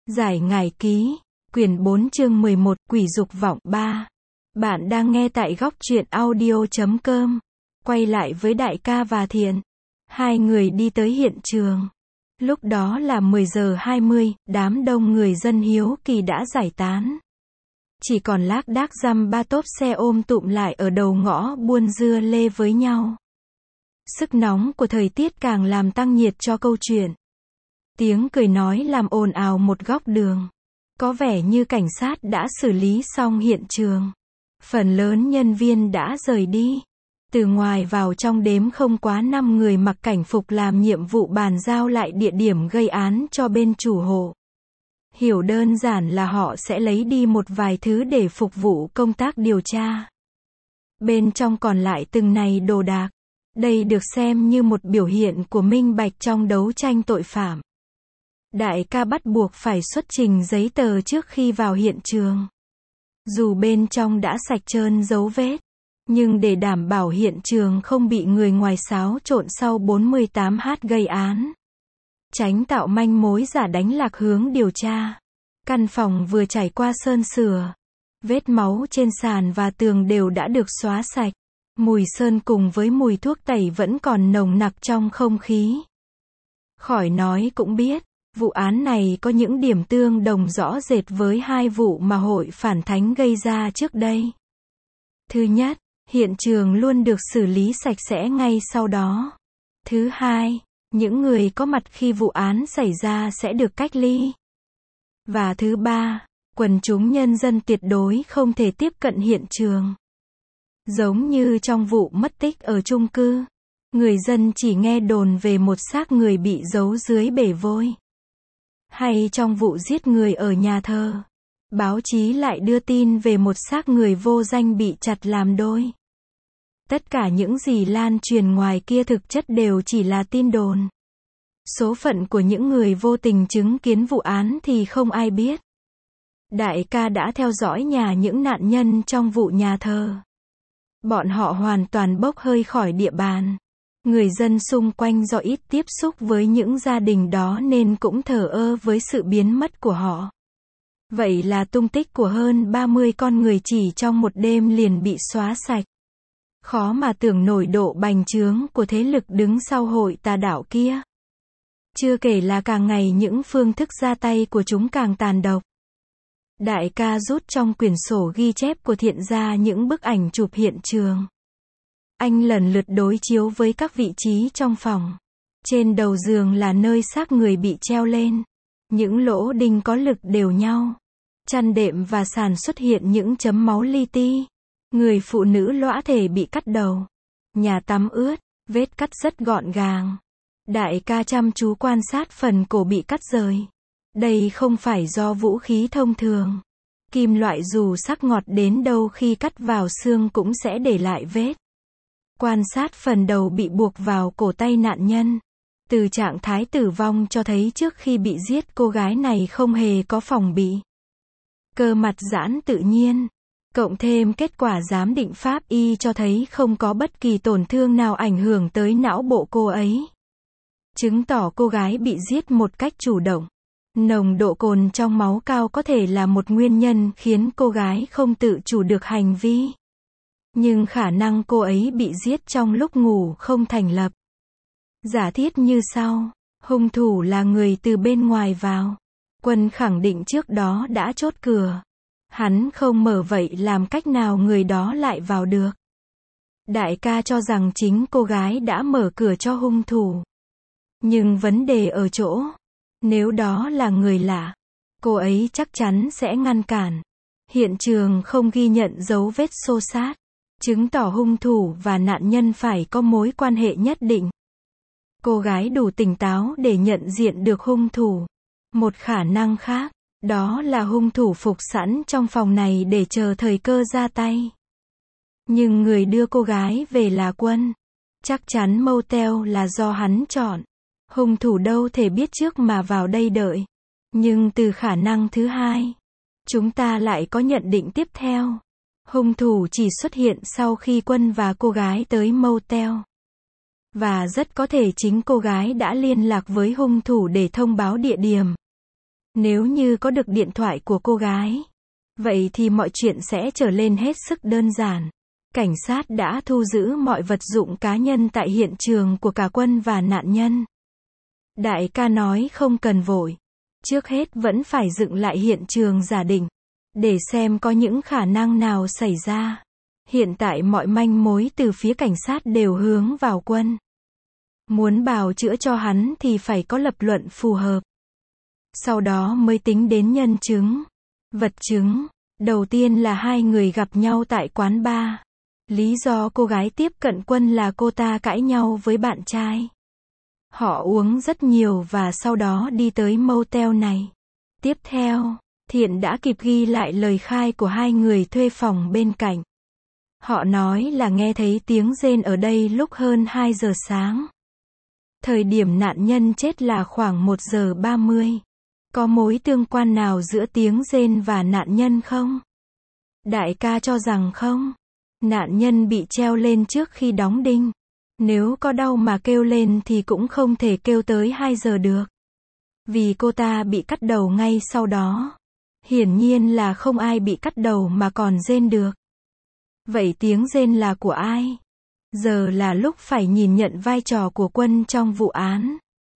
Giải ngải ký, quyển 4 chương 11, quỷ dục vọng 3. Bạn đang nghe tại góc truyện audio.com. Quay lại với Đại ca và Thiện. Hai người đi tới hiện trường. Lúc đó là 10 giờ 20, đám đông người dân hiếu kỳ đã giải tán. Chỉ còn lác đác dăm ba tốp xe ôm tụm lại ở đầu ngõ buôn dưa lê với nhau. Sức nóng của thời tiết càng làm tăng nhiệt cho câu chuyện. Tiếng cười nói làm ồn ào một góc đường. Có vẻ như cảnh sát đã xử lý xong hiện trường. Phần lớn nhân viên đã rời đi. Từ ngoài vào trong đếm không quá 5 người mặc cảnh phục làm nhiệm vụ bàn giao lại địa điểm gây án cho bên chủ hộ. Hiểu đơn giản là họ sẽ lấy đi một vài thứ để phục vụ công tác điều tra. Bên trong còn lại từng này đồ đạc. Đây được xem như một biểu hiện của minh bạch trong đấu tranh tội phạm. Đại ca bắt buộc phải xuất trình giấy tờ trước khi vào hiện trường. Dù bên trong đã sạch trơn dấu vết, nhưng để đảm bảo hiện trường không bị người ngoài xáo trộn sau 48h gây án. Tránh tạo manh mối giả đánh lạc hướng điều tra. Căn phòng vừa trải qua sơn sửa. Vết máu trên sàn và tường đều đã được xóa sạch. Mùi sơn cùng với mùi thuốc tẩy vẫn còn nồng nặc trong không khí. Khỏi nói cũng biết, vụ án này có những điểm tương đồng rõ rệt với hai vụ mà hội phản thánh gây ra trước đây. Thứ nhất, hiện trường luôn được xử lý sạch sẽ ngay sau đó. Thứ hai, những người có mặt khi vụ án xảy ra sẽ được cách ly. Và thứ ba, quần chúng nhân dân tuyệt đối không thể tiếp cận hiện trường. Giống như trong vụ mất tích ở chung cư, người dân chỉ nghe đồn về một xác người bị giấu dưới bể vôi. Hay trong vụ giết người ở nhà thờ, báo chí lại đưa tin về một xác người vô danh bị chặt làm đôi. Tất cả những gì lan truyền ngoài kia thực chất đều chỉ là tin đồn. Số phận của những người vô tình chứng kiến vụ án thì không ai biết. Đại ca đã theo dõi nhà những nạn nhân trong vụ nhà thờ. Bọn họ hoàn toàn bốc hơi khỏi địa bàn. Người dân xung quanh do ít tiếp xúc với những gia đình đó nên cũng thờ ơ với sự biến mất của họ. Vậy là tung tích của hơn 30 con người chỉ trong một đêm liền bị xóa sạch. Khó mà tưởng nổi độ bành trướng của thế lực đứng sau hội tà đạo kia. Chưa kể là càng ngày những phương thức ra tay của chúng càng tàn độc. Đại ca rút trong quyển sổ ghi chép của Thiện ra những bức ảnh chụp hiện trường. Anh lần lượt đối chiếu với các vị trí trong phòng. Trên đầu giường là nơi xác người bị treo lên. Những lỗ đinh có lực đều nhau. Chăn đệm và sàn xuất hiện những chấm máu li ti. Người phụ nữ lõa thể bị cắt đầu. Nhà tắm ướt, vết cắt rất gọn gàng. Đại ca chăm chú quan sát phần cổ bị cắt rời. Đây không phải do vũ khí thông thường. Kim loại dù sắc ngọt đến đâu khi cắt vào xương cũng sẽ để lại vết. Quan sát phần đầu bị buộc vào cổ tay nạn nhân. Từ trạng thái tử vong cho thấy trước khi bị giết cô gái này không hề có phòng bị. Cơ mặt giãn tự nhiên. Cộng thêm kết quả giám định pháp y cho thấy không có bất kỳ tổn thương nào ảnh hưởng tới não bộ cô ấy. Chứng tỏ cô gái bị giết một cách chủ động. Nồng độ cồn trong máu cao có thể là một nguyên nhân khiến cô gái không tự chủ được hành vi. Nhưng khả năng cô ấy bị giết trong lúc ngủ không thành lập. Giả thiết như sau, hung thủ là người từ bên ngoài vào. Quân khẳng định trước đó đã chốt cửa. Hắn không mở vậy làm cách nào người đó lại vào được. Đại ca cho rằng chính cô gái đã mở cửa cho hung thủ. Nhưng vấn đề ở chỗ, nếu đó là người lạ, cô ấy chắc chắn sẽ ngăn cản. Hiện trường không ghi nhận dấu vết xô xát, chứng tỏ hung thủ và nạn nhân phải có mối quan hệ nhất định. Cô gái đủ tỉnh táo để nhận diện được hung thủ. Một khả năng khác, đó là hung thủ phục sẵn trong phòng này để chờ thời cơ ra tay. Nhưng người đưa cô gái về là Quân. Chắc chắn motel là do hắn chọn. Hung thủ đâu thể biết trước mà vào đây đợi. Nhưng từ khả năng thứ hai, chúng ta lại có nhận định tiếp theo. Hung thủ chỉ xuất hiện sau khi Quân và cô gái tới motel. Và rất có thể chính cô gái đã liên lạc với hung thủ để thông báo địa điểm. Nếu như có được điện thoại của cô gái, vậy thì mọi chuyện sẽ trở lên hết sức đơn giản. Cảnh sát đã thu giữ mọi vật dụng cá nhân tại hiện trường của cả Quân và nạn nhân. Đại ca nói không cần vội. Trước hết vẫn phải dựng lại hiện trường giả định, để xem có những khả năng nào xảy ra. Hiện tại mọi manh mối từ phía cảnh sát đều hướng vào Quân. Muốn bào chữa cho hắn thì phải có lập luận phù hợp. Sau đó mới tính đến nhân chứng. Vật chứng. Đầu tiên là hai người gặp nhau tại quán bar. Lý do cô gái tiếp cận Quân là cô ta cãi nhau với bạn trai. Họ uống rất nhiều và sau đó đi tới motel này. Tiếp theo, Thiện đã kịp ghi lại lời khai của hai người thuê phòng bên cạnh. Họ nói là nghe thấy tiếng rên ở đây lúc hơn 2 giờ sáng. Thời điểm nạn nhân chết là khoảng 1 giờ 30. Có mối tương quan nào giữa tiếng rên và nạn nhân không? Đại ca cho rằng không. Nạn nhân bị treo lên trước khi đóng đinh. Nếu có đau mà kêu lên thì cũng không thể kêu tới 2 giờ được. Vì cô ta bị cắt đầu ngay sau đó. Hiển nhiên là không ai bị cắt đầu mà còn rên được. Vậy tiếng rên là của ai? Giờ là lúc phải nhìn nhận vai trò của Quân trong vụ án.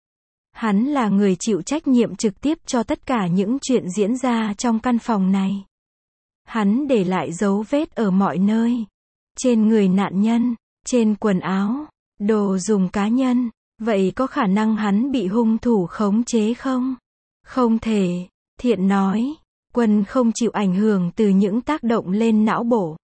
Hắn là người chịu trách nhiệm trực tiếp cho tất cả những chuyện diễn ra trong căn phòng này. Hắn để lại dấu vết ở mọi nơi. Trên người nạn nhân, trên quần áo, đồ dùng cá nhân. Vậy có khả năng hắn bị hung thủ khống chế không? Không thể. Thiện nói, Quân không chịu ảnh hưởng từ những tác động lên não bộ.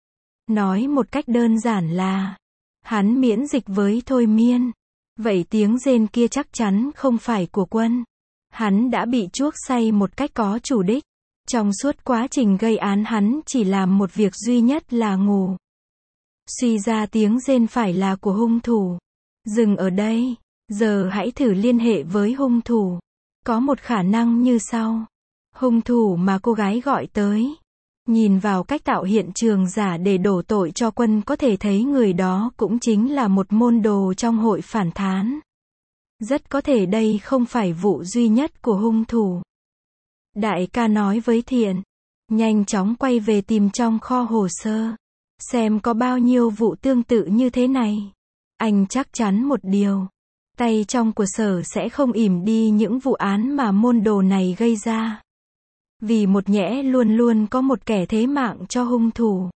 Nói một cách đơn giản là, hắn miễn dịch với thôi miên. Vậy tiếng rên kia chắc chắn không phải của Quân. Hắn đã bị chuốc say một cách có chủ đích. Trong suốt quá trình gây án hắn chỉ làm một việc duy nhất là ngủ. Suy ra tiếng rên phải là của hung thủ. Dừng ở đây. Giờ hãy thử liên hệ với hung thủ. Có một khả năng như sau. Hung thủ mà cô gái gọi tới. Nhìn vào cách tạo hiện trường giả để đổ tội cho Quân có thể thấy người đó cũng chính là một môn đồ trong hội phản thán. Rất có thể đây không phải vụ duy nhất của hung thủ. Đại ca nói với Thiện. Nhanh chóng quay về tìm trong kho hồ sơ. Xem có bao nhiêu vụ tương tự như thế này. Anh chắc chắn một điều. Tay trong của Sở sẽ không ỉm đi những vụ án mà môn đồ này gây ra. Vì một nhẽ luôn luôn có một kẻ thế mạng cho hung thủ.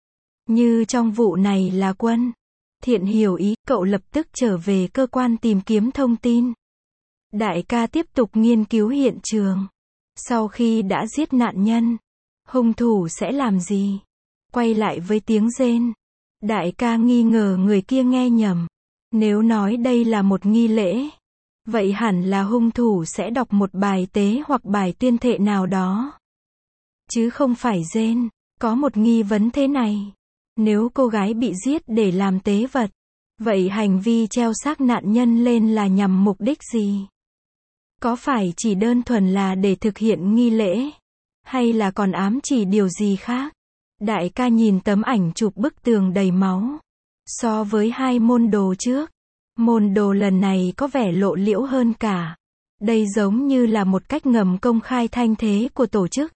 Như trong vụ này là Quân. Thiện hiểu ý, cậu lập tức trở về cơ quan tìm kiếm thông tin. Đại ca tiếp tục nghiên cứu hiện trường. Sau khi đã giết nạn nhân, hung thủ sẽ làm gì? Quay lại với tiếng rên. Đại ca nghi ngờ người kia nghe nhầm. Nếu nói đây là một nghi lễ, vậy hẳn là hung thủ sẽ đọc một bài tế hoặc bài tuyên thệ nào đó. Chứ không phải rên. Có một nghi vấn thế này. Nếu cô gái bị giết để làm tế vật, vậy hành vi treo xác nạn nhân lên là nhằm mục đích gì? Có phải chỉ đơn thuần là để thực hiện nghi lễ? Hay là còn ám chỉ điều gì khác? Đại ca nhìn tấm ảnh chụp bức tường đầy máu. So với hai môn đồ trước, môn đồ lần này có vẻ lộ liễu hơn cả. Đây giống như là một cách ngầm công khai thanh thế của tổ chức.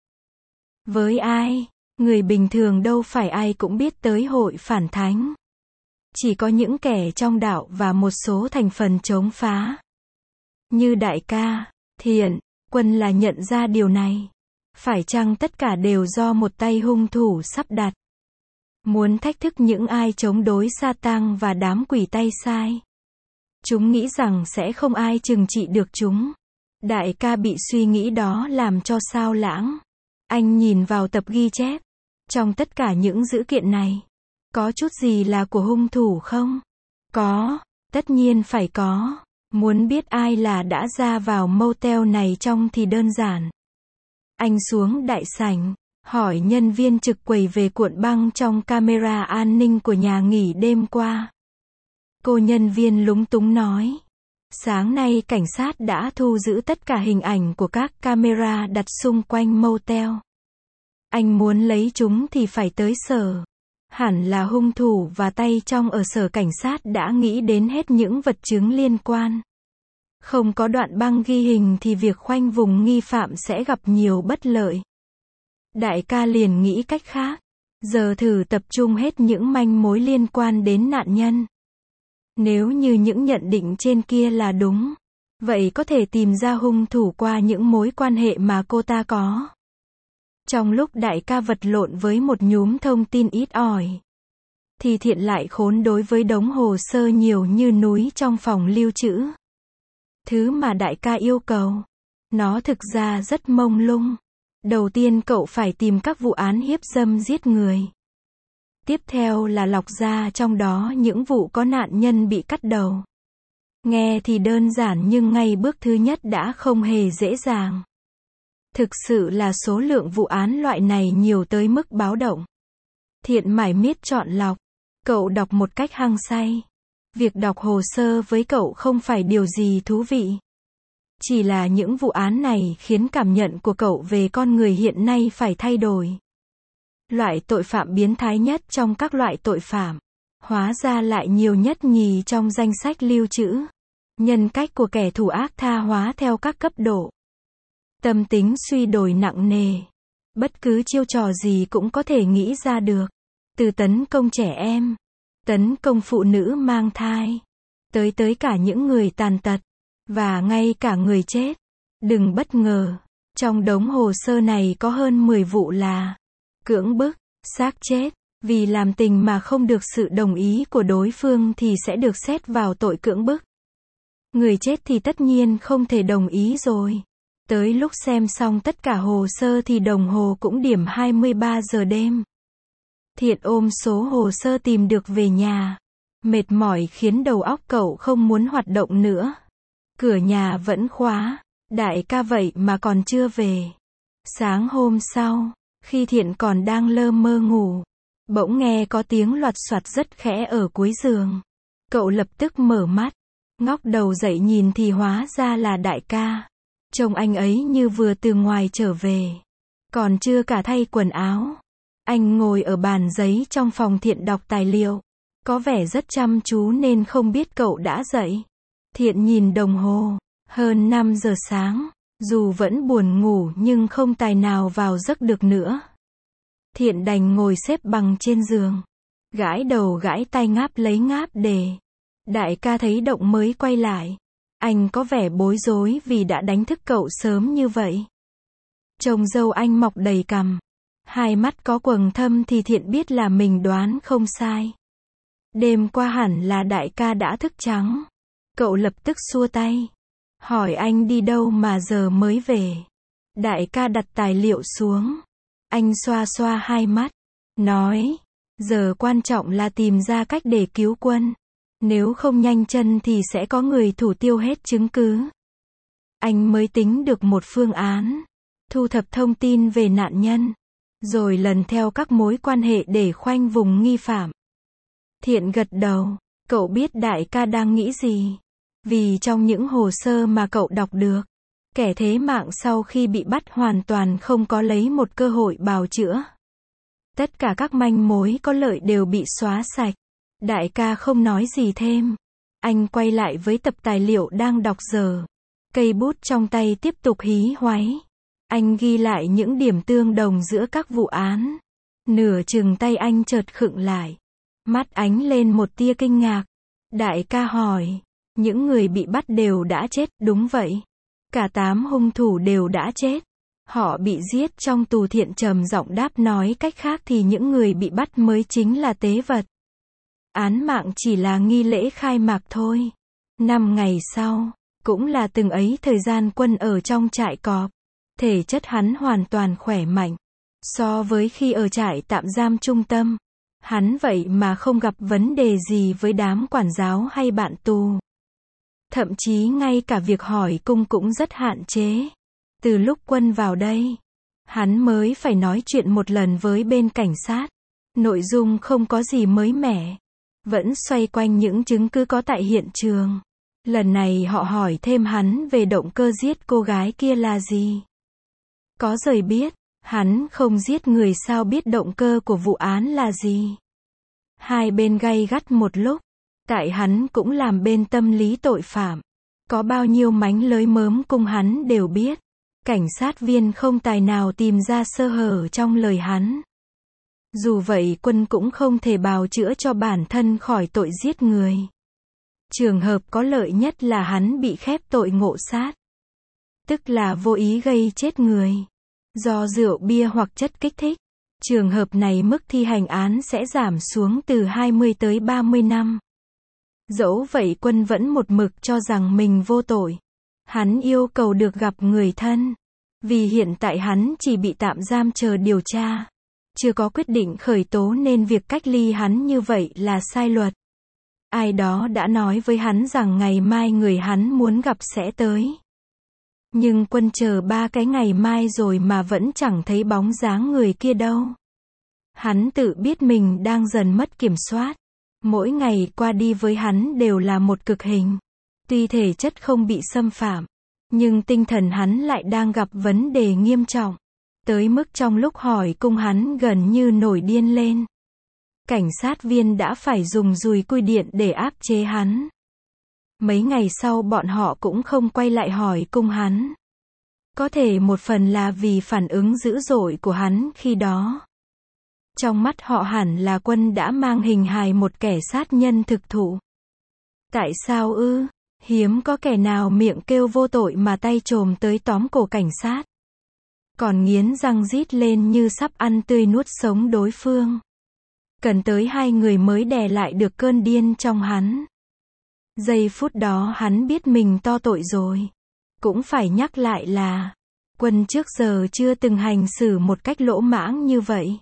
Với ai? Người bình thường đâu phải ai cũng biết tới hội phản thánh. Chỉ có những kẻ trong đạo và một số thành phần chống phá. Như đại ca, Thiện, Quân là nhận ra điều này. Phải chăng tất cả đều do một tay hung thủ sắp đặt? Muốn thách thức những ai chống đối Sa-tan và đám quỷ tay sai. Chúng nghĩ rằng sẽ không ai trừng trị được chúng. Đại ca bị suy nghĩ đó làm cho sao lãng. Anh nhìn vào tập ghi chép. Trong tất cả những dữ kiện này, có chút gì là của hung thủ không? Có, tất nhiên phải có. Muốn biết ai là đã ra vào motel này trong thì đơn giản. Anh xuống đại sảnh, hỏi nhân viên trực quầy về cuộn băng trong camera an ninh của nhà nghỉ đêm qua. Cô nhân viên lúng túng nói. Sáng nay cảnh sát đã thu giữ tất cả hình ảnh của các camera đặt xung quanh motel. Anh muốn lấy chúng thì phải tới sở. Hẳn là hung thủ và tay trong ở sở cảnh sát đã nghĩ đến hết những vật chứng liên quan. Không có đoạn băng ghi hình thì việc khoanh vùng nghi phạm sẽ gặp nhiều bất lợi. Đại ca liền nghĩ cách khác. Giờ thử tập trung hết những manh mối liên quan đến nạn nhân. Nếu như những nhận định trên kia là đúng, vậy có thể tìm ra hung thủ qua những mối quan hệ mà cô ta có. Trong lúc đại ca vật lộn với một nhúm thông tin ít ỏi, thì Thiện lại khốn đối với đống hồ sơ nhiều như núi trong phòng lưu trữ. Thứ mà đại ca yêu cầu, nó thực ra rất mông lung. Đầu tiên cậu phải tìm các vụ án hiếp dâm giết người. Tiếp theo là lọc ra trong đó những vụ có nạn nhân bị cắt đầu. Nghe thì đơn giản nhưng ngay bước thứ nhất đã không hề dễ dàng. Thực sự là số lượng vụ án loại này nhiều tới mức báo động. Thiện mải miết chọn lọc. Cậu đọc một cách hăng say. Việc đọc hồ sơ với cậu không phải điều gì thú vị. Chỉ là những vụ án này khiến cảm nhận của cậu về con người hiện nay phải thay đổi. Loại tội phạm biến thái nhất trong các loại tội phạm, hóa ra lại nhiều nhất nhì trong danh sách lưu trữ. Nhân cách của kẻ thủ ác tha hóa theo các cấp độ. Tâm tính suy đổi nặng nề. Bất cứ chiêu trò gì cũng có thể nghĩ ra được. Từ tấn công trẻ em, tấn công phụ nữ mang thai, tới cả những người tàn tật, và ngay cả người chết. Đừng bất ngờ, trong đống hồ sơ này có hơn 10 vụ là cưỡng bức, xác chết, vì làm tình mà không được sự đồng ý của đối phương thì sẽ được xét vào tội cưỡng bức. Người chết thì tất nhiên không thể đồng ý rồi. Tới lúc xem xong tất cả hồ sơ thì đồng hồ cũng điểm 23 giờ đêm. Thiện ôm số hồ sơ tìm được về nhà. Mệt mỏi khiến đầu óc cậu không muốn hoạt động nữa. Cửa nhà vẫn khóa. Đại ca vậy mà còn chưa về. Sáng hôm sau, khi Thiện còn đang lơ mơ ngủ, bỗng nghe có tiếng loạt soạt rất khẽ ở cuối giường. Cậu lập tức mở mắt, ngóc đầu dậy nhìn thì hóa ra là đại ca. Trông anh ấy như vừa từ ngoài trở về. Còn chưa cả thay quần áo. Anh ngồi ở bàn giấy trong phòng Thiện đọc tài liệu. Có vẻ rất chăm chú nên không biết cậu đã dậy. Thiện nhìn đồng hồ. Hơn 5 giờ sáng. Dù vẫn buồn ngủ nhưng không tài nào vào giấc được nữa. Thiện đành ngồi xếp bằng trên giường. Gãi đầu gãi tay ngáp lấy ngáp để. Đại ca thấy động mới quay lại. Anh có vẻ bối rối vì đã đánh thức cậu sớm như vậy. Trông râu anh mọc đầy cằm. Hai mắt có quầng thâm thì Thiện biết là mình đoán không sai. Đêm qua hẳn là đại ca đã thức trắng. Cậu lập tức xua tay. Hỏi anh đi đâu mà giờ mới về. Đại ca đặt tài liệu xuống. Anh xoa xoa hai mắt. Nói, giờ quan trọng là tìm ra cách để cứu quân. Nếu không nhanh chân thì sẽ có người thủ tiêu hết chứng cứ. Anh mới tính được một phương án. Thu thập thông tin về nạn nhân. Rồi lần theo các mối quan hệ để khoanh vùng nghi phạm. Thiện gật đầu. Cậu biết đại ca đang nghĩ gì. Vì trong những hồ sơ mà cậu đọc được, kẻ thế mạng sau khi bị bắt hoàn toàn không có lấy một cơ hội bào chữa. Tất cả các manh mối có lợi đều bị xóa sạch. Đại ca không nói gì thêm. Anh quay lại với tập tài liệu đang đọc giờ. Cây bút trong tay tiếp tục hí hoáy. Anh ghi lại những điểm tương đồng giữa các vụ án. Nửa chừng tay anh chợt khựng lại. Mắt ánh lên một tia kinh ngạc. Đại ca hỏi. Những người bị bắt đều đã chết, đúng vậy. Cả 8 hung thủ đều đã chết. Họ bị giết trong tù. Thiện trầm giọng đáp, nói cách khác thì những người bị bắt mới chính là tế vật. Án mạng chỉ là nghi lễ khai mạc thôi. 5 ngày sau, cũng là từng ấy thời gian quân ở trong trại cọp. Thể chất hắn hoàn toàn khỏe mạnh. So với khi ở trại tạm giam trung tâm, hắn vậy mà không gặp vấn đề gì với đám quản giáo hay bạn tù. Thậm chí ngay cả việc hỏi cung cũng rất hạn chế. Từ lúc quân vào đây, hắn mới phải nói chuyện một lần với bên cảnh sát. Nội dung không có gì mới mẻ. Vẫn xoay quanh những chứng cứ có tại hiện trường. Lần này họ hỏi thêm hắn về động cơ giết cô gái kia là gì. Có rời biết, hắn không giết người sao biết động cơ của vụ án là gì. Hai bên gay gắt một lúc. Tại hắn cũng làm bên tâm lý tội phạm. Có bao nhiêu mánh lới mớm cung hắn đều biết. Cảnh sát viên không tài nào tìm ra sơ hở trong lời hắn. Dù vậy Quân cũng không thể bào chữa cho bản thân khỏi tội giết người. Trường hợp có lợi nhất là hắn bị khép tội ngộ sát. Tức là vô ý gây chết người. Do rượu bia hoặc chất kích thích. Trường hợp này mức thi hành án sẽ giảm xuống từ 20 tới 30 năm. Dẫu vậy Quân vẫn một mực cho rằng mình vô tội. Hắn yêu cầu được gặp người thân. Vì hiện tại hắn chỉ bị tạm giam chờ điều tra. Chưa có quyết định khởi tố nên việc cách ly hắn như vậy là sai luật. Ai đó đã nói với hắn rằng ngày mai người hắn muốn gặp sẽ tới. Nhưng Quân chờ 3 cái ngày mai rồi mà vẫn chẳng thấy bóng dáng người kia đâu. Hắn tự biết mình đang dần mất kiểm soát. Mỗi ngày qua đi với hắn đều là một cực hình. Tuy thể chất không bị xâm phạm, nhưng tinh thần hắn lại đang gặp vấn đề nghiêm trọng. Tới mức trong lúc hỏi cung hắn gần như nổi điên lên. Cảnh sát viên đã phải dùng dùi cui điện để áp chế hắn. Mấy ngày sau bọn họ cũng không quay lại hỏi cung hắn. Có thể một phần là vì phản ứng dữ dội của hắn khi đó. Trong mắt họ hẳn là Quân đã mang hình hài một kẻ sát nhân thực thụ. Tại sao ư? Hiếm có kẻ nào miệng kêu vô tội mà tay chồm tới tóm cổ cảnh sát. Còn nghiến răng rít lên như sắp ăn tươi nuốt sống đối phương. Cần tới 2 người mới đè lại được cơn điên trong hắn. Giây phút đó hắn biết mình to tội rồi. Cũng phải nhắc lại là, Quân trước giờ chưa từng hành xử một cách lỗ mãng như vậy.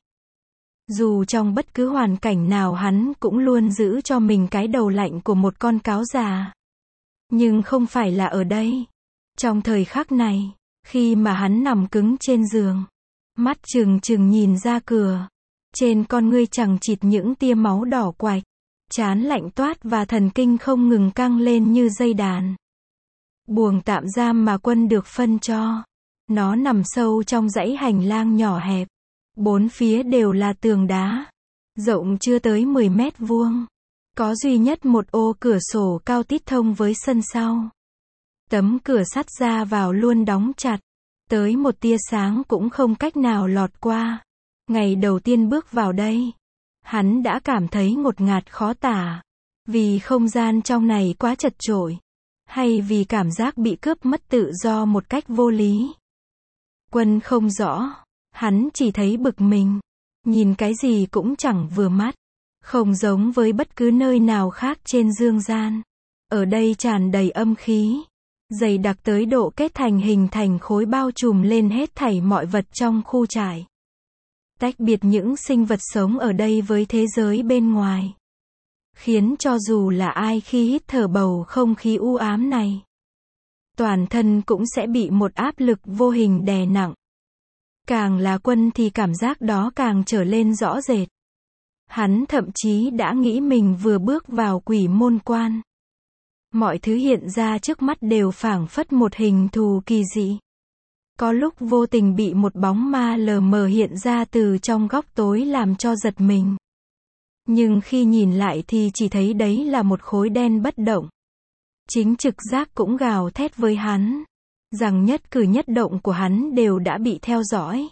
Dù trong bất cứ hoàn cảnh nào hắn cũng luôn giữ cho mình cái đầu lạnh của một con cáo già. Nhưng không phải là ở đây. Trong thời khắc này, khi mà hắn nằm cứng trên giường, mắt trừng trừng nhìn ra cửa, trên con ngươi chằng chịt những tia máu đỏ quạch, trán lạnh toát và thần kinh không ngừng căng lên như dây đàn. Buồng tạm giam mà Quân được phân cho, nó nằm sâu trong dãy hành lang nhỏ hẹp. 4 phía đều là tường đá, rộng chưa tới 10 mét vuông. Có duy nhất một ô cửa sổ cao tít thông với sân sau. Tấm cửa sắt ra vào luôn đóng chặt, tới một tia sáng cũng không cách nào lọt qua. Ngày đầu tiên bước vào đây, hắn đã cảm thấy ngột ngạt khó tả. Vì không gian trong này quá chật chội, hay vì cảm giác bị cướp mất tự do một cách vô lý. Quân không rõ. Hắn chỉ thấy bực mình. Nhìn cái gì cũng chẳng vừa mắt. Không giống với bất cứ nơi nào khác trên dương gian. Ở đây tràn đầy âm khí. Dày đặc tới độ kết thành hình thành khối bao trùm lên hết thảy mọi vật trong khu trại. Tách biệt những sinh vật sống ở đây với thế giới bên ngoài. Khiến cho dù là ai khi hít thở bầu không khí u ám này, toàn thân cũng sẽ bị một áp lực vô hình đè nặng. Càng là Quân thì cảm giác đó càng trở lên rõ rệt. Hắn thậm chí đã nghĩ mình vừa bước vào quỷ môn quan. Mọi thứ hiện ra trước mắt đều phảng phất một hình thù kỳ dị. Có lúc vô tình bị một bóng ma lờ mờ hiện ra từ trong góc tối làm cho giật mình. Nhưng khi nhìn lại thì chỉ thấy đấy là một khối đen bất động. Chính trực giác cũng gào thét với hắn, rằng nhất cử nhất động của hắn đều đã bị theo dõi.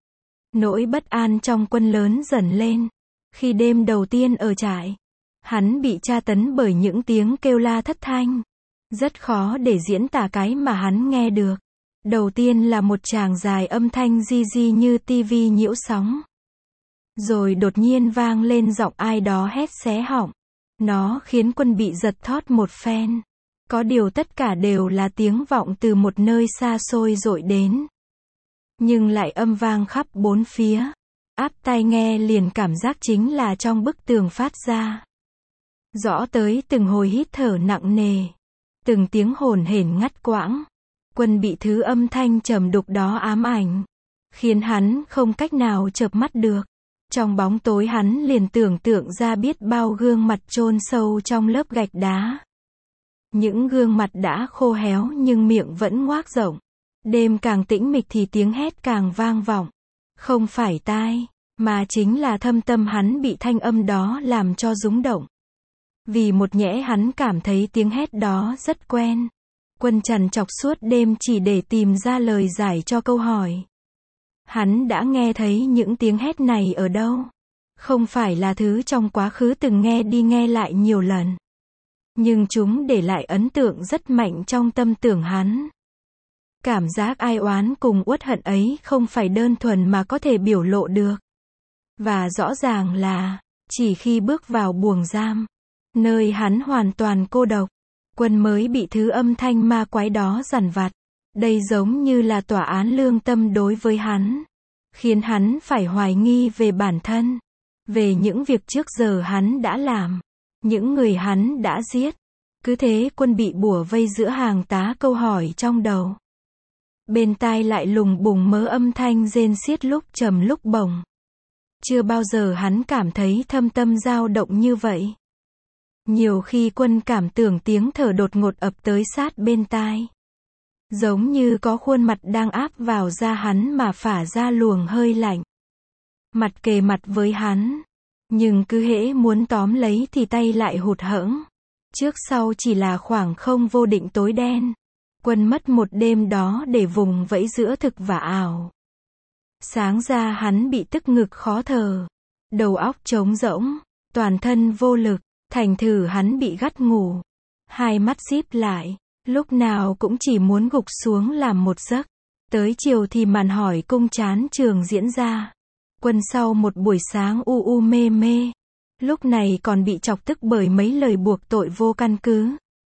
Nỗi bất an trong Quân lớn dần lên. Khi đêm đầu tiên ở trại, hắn bị tra tấn bởi những tiếng kêu la thất thanh. Rất khó để diễn tả cái mà hắn nghe được. Đầu tiên là một tràng dài âm thanh di di như tivi nhiễu sóng. Rồi đột nhiên vang lên giọng ai đó hét xé họng. Nó khiến Quân bị giật thót một phen. Có điều tất cả đều là tiếng vọng từ một nơi xa xôi dội đến. Nhưng lại âm vang khắp bốn phía. Áp tai nghe liền cảm giác chính là trong bức tường phát ra. Rõ tới từng hồi hít thở nặng nề. Từng tiếng hổn hển ngắt quãng. Quân bị thứ âm thanh trầm đục đó ám ảnh. Khiến hắn không cách nào chợp mắt được. Trong bóng tối hắn liền tưởng tượng ra biết bao gương mặt chôn sâu trong lớp gạch đá. Những gương mặt đã khô héo nhưng miệng vẫn ngoác rộng. Đêm càng tĩnh mịch thì tiếng hét càng vang vọng. Không phải tai, mà chính là thâm tâm hắn bị thanh âm đó làm cho rúng động. Vì một nhẽ hắn cảm thấy tiếng hét đó rất quen. Quân trằn trọc suốt đêm chỉ để tìm ra lời giải cho câu hỏi. Hắn đã nghe thấy những tiếng hét này ở đâu? Không phải là thứ trong quá khứ từng nghe đi nghe lại nhiều lần. Nhưng chúng để lại ấn tượng rất mạnh trong tâm tưởng hắn. Cảm giác ai oán cùng uất hận ấy không phải đơn thuần mà có thể biểu lộ được. Và rõ ràng là, chỉ khi bước vào buồng giam, nơi hắn hoàn toàn cô độc, Quân mới bị thứ âm thanh ma quái đó dằn vặt. Đây giống như là tòa án lương tâm đối với hắn. Khiến hắn phải hoài nghi về bản thân. Về những việc trước giờ hắn đã làm. Những người hắn đã giết. Cứ thế Quân bị bủa vây giữa hàng tá câu hỏi trong đầu. Bên tai lại lùng bùng mớ âm thanh rên xiết lúc trầm lúc bổng. Chưa bao giờ hắn cảm thấy thâm tâm dao động như vậy. Nhiều khi Quân cảm tưởng tiếng thở đột ngột ập tới sát bên tai. Giống như có khuôn mặt đang áp vào da hắn mà phả ra luồng hơi lạnh. Mặt kề mặt với hắn. Nhưng cứ hễ muốn tóm lấy thì tay lại hụt hẫng. Trước sau chỉ là khoảng không vô định tối đen. Quân mất một đêm đó để vùng vẫy giữa thực và ảo. Sáng ra hắn bị tức ngực khó thở. Đầu óc trống rỗng. Toàn thân vô lực. Thành thử hắn bị gắt ngủ. Hai mắt díp lại. Lúc nào cũng chỉ muốn gục xuống làm một giấc. Tới chiều thì màn hỏi cung chán trường diễn ra. Quân sau một buổi sáng u mê mê. Lúc này còn bị chọc tức bởi mấy lời buộc tội vô căn cứ.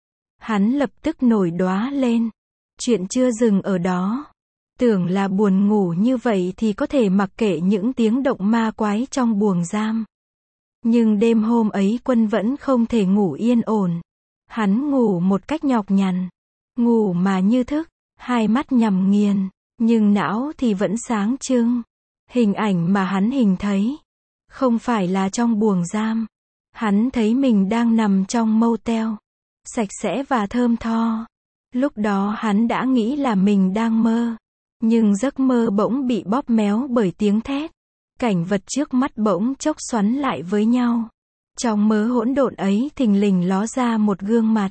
Hắn lập tức nổi đoá lên. Chuyện chưa dừng ở đó. Tưởng là buồn ngủ như vậy thì có thể mặc kệ những tiếng động ma quái trong buồng giam. Nhưng đêm hôm ấy Quân vẫn không thể ngủ yên ổn. Hắn ngủ một cách nhọc nhằn. Ngủ mà như thức. Hai mắt nhắm nghiền. Nhưng não thì vẫn sáng trưng. Hình ảnh mà hắn hình thấy. Không phải là trong buồng giam. Hắn thấy mình đang nằm trong motel. Sạch sẽ và thơm tho. Lúc đó hắn đã nghĩ là mình đang mơ. Nhưng giấc mơ bỗng bị bóp méo bởi tiếng thét. Cảnh vật trước mắt bỗng chốc xoắn lại với nhau. Trong mớ hỗn độn ấy thình lình ló ra một gương mặt.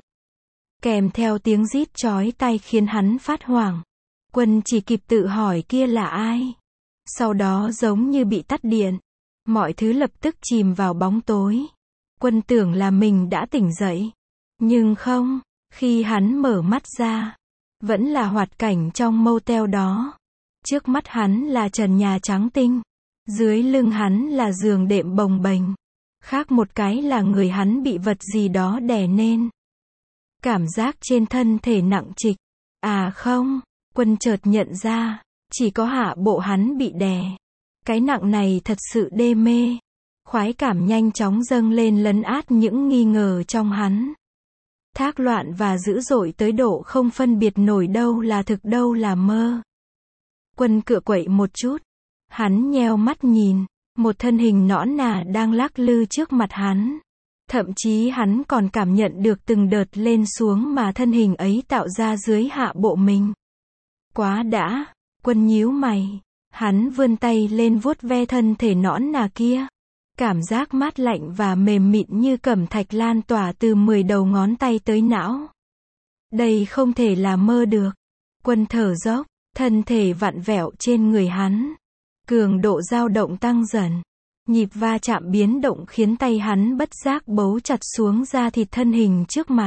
Kèm theo tiếng rít chói tai khiến hắn phát hoảng. Quân chỉ kịp tự hỏi kia là ai. Sau đó giống như bị tắt điện. Mọi thứ lập tức chìm vào bóng tối. Quân tưởng là mình đã tỉnh dậy. Nhưng không, khi hắn mở mắt ra, vẫn là hoạt cảnh trong motel đó. Trước mắt hắn là trần nhà trắng tinh. Dưới lưng hắn là giường đệm bồng bềnh. Khác một cái là người hắn bị vật gì đó đè nên. Cảm giác trên thân thể nặng trịch. À không, Quân chợt nhận ra, chỉ có hạ bộ hắn bị đè. Cái nặng này thật sự đê mê. Khoái cảm nhanh chóng dâng lên lấn át những nghi ngờ trong hắn. Thác loạn và dữ dội tới độ không phân biệt nổi đâu là thực đâu là mơ. Quân cựa quậy một chút. Hắn nheo mắt nhìn. Một thân hình nõn nà đang lắc lư trước mặt hắn. Thậm chí hắn còn cảm nhận được từng đợt lên xuống mà thân hình ấy tạo ra dưới hạ bộ mình. Quá đã. Quân nhíu mày. Hắn vươn tay lên vuốt ve thân thể nõn nà kia. Cảm giác mát lạnh và mềm mịn như cẩm thạch lan tỏa từ 10 đầu ngón tay tới não. Đây không thể là mơ được. Quân thở dốc. Thân thể vặn vẹo trên người hắn. Cường độ dao động tăng dần. Nhịp va chạm biến động khiến tay hắn bất giác bấu chặt xuống da thịt thân hình trước mặt.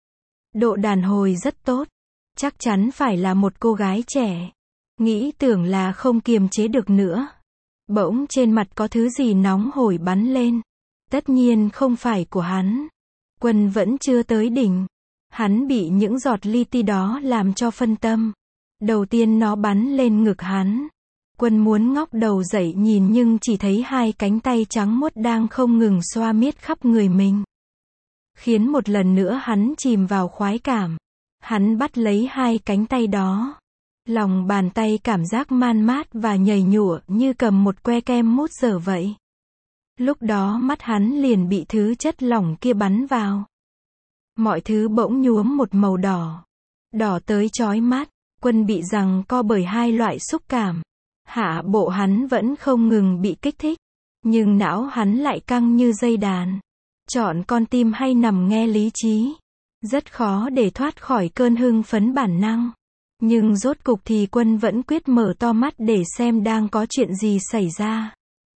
Độ đàn hồi rất tốt. Chắc chắn phải là một cô gái trẻ. Nghĩ tưởng là không kiềm chế được nữa. Bỗng trên mặt có thứ gì nóng hổi bắn lên. Tất nhiên không phải của hắn. Quân vẫn chưa tới đỉnh. Hắn bị những giọt li ti đó làm cho phân tâm. Đầu tiên nó bắn lên ngực hắn. Quân muốn ngóc đầu dậy nhìn nhưng chỉ thấy hai cánh tay trắng muốt đang không ngừng xoa miết khắp người mình. Khiến một lần nữa hắn chìm vào khoái cảm. Hắn bắt lấy hai cánh tay đó. Lòng bàn tay cảm giác man mát và nhầy nhụa như cầm một que kem mút dở vậy. Lúc đó mắt hắn liền bị thứ chất lỏng kia bắn vào. Mọi thứ bỗng nhuốm một màu đỏ. Đỏ tới chói mắt. Quân bị giằng co bởi hai loại xúc cảm. Hạ bộ hắn vẫn không ngừng bị kích thích. Nhưng não hắn lại căng như dây đàn. Chọn con tim hay nằm nghe lý trí. Rất khó để thoát khỏi cơn hưng phấn bản năng. Nhưng rốt cục thì Quân vẫn quyết mở to mắt để xem đang có chuyện gì xảy ra.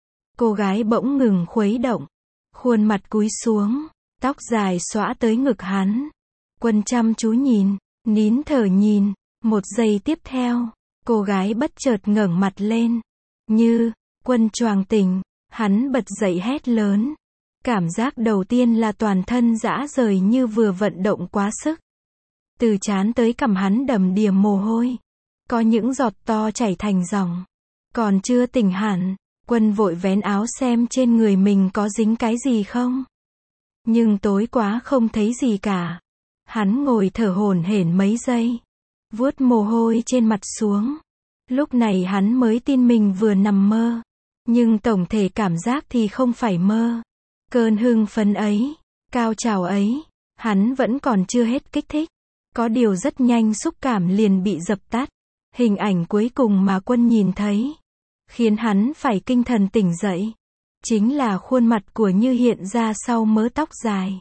Cô gái bỗng ngừng khuấy động. Khuôn mặt cúi xuống, tóc dài xõa tới ngực hắn. Quân chăm chú nhìn, nín thở nhìn. Một giây tiếp theo, cô gái bất chợt ngẩng mặt lên. Như, Quân choàng tỉnh, hắn bật dậy hét lớn. Cảm giác đầu tiên là toàn thân rã rời như vừa vận động quá sức. Từ trán tới cằm hắn đầm đìa mồ hôi. Có những giọt to chảy thành dòng. Còn chưa tỉnh hẳn, Quân vội vén áo xem trên người mình có dính cái gì không. Nhưng tối quá không thấy gì cả. Hắn ngồi thở hổn hển mấy giây. Vuốt mồ hôi trên mặt xuống. Lúc này hắn mới tin mình vừa nằm mơ. Nhưng tổng thể cảm giác thì không phải mơ. Cơn hưng phấn ấy, cao trào ấy, hắn vẫn còn chưa hết kích thích. Có điều rất nhanh xúc cảm liền bị dập tắt. Hình ảnh cuối cùng mà Quân nhìn thấy, khiến hắn phải kinh thần tỉnh dậy. Chính là khuôn mặt của Như hiện ra sau mớ tóc dài.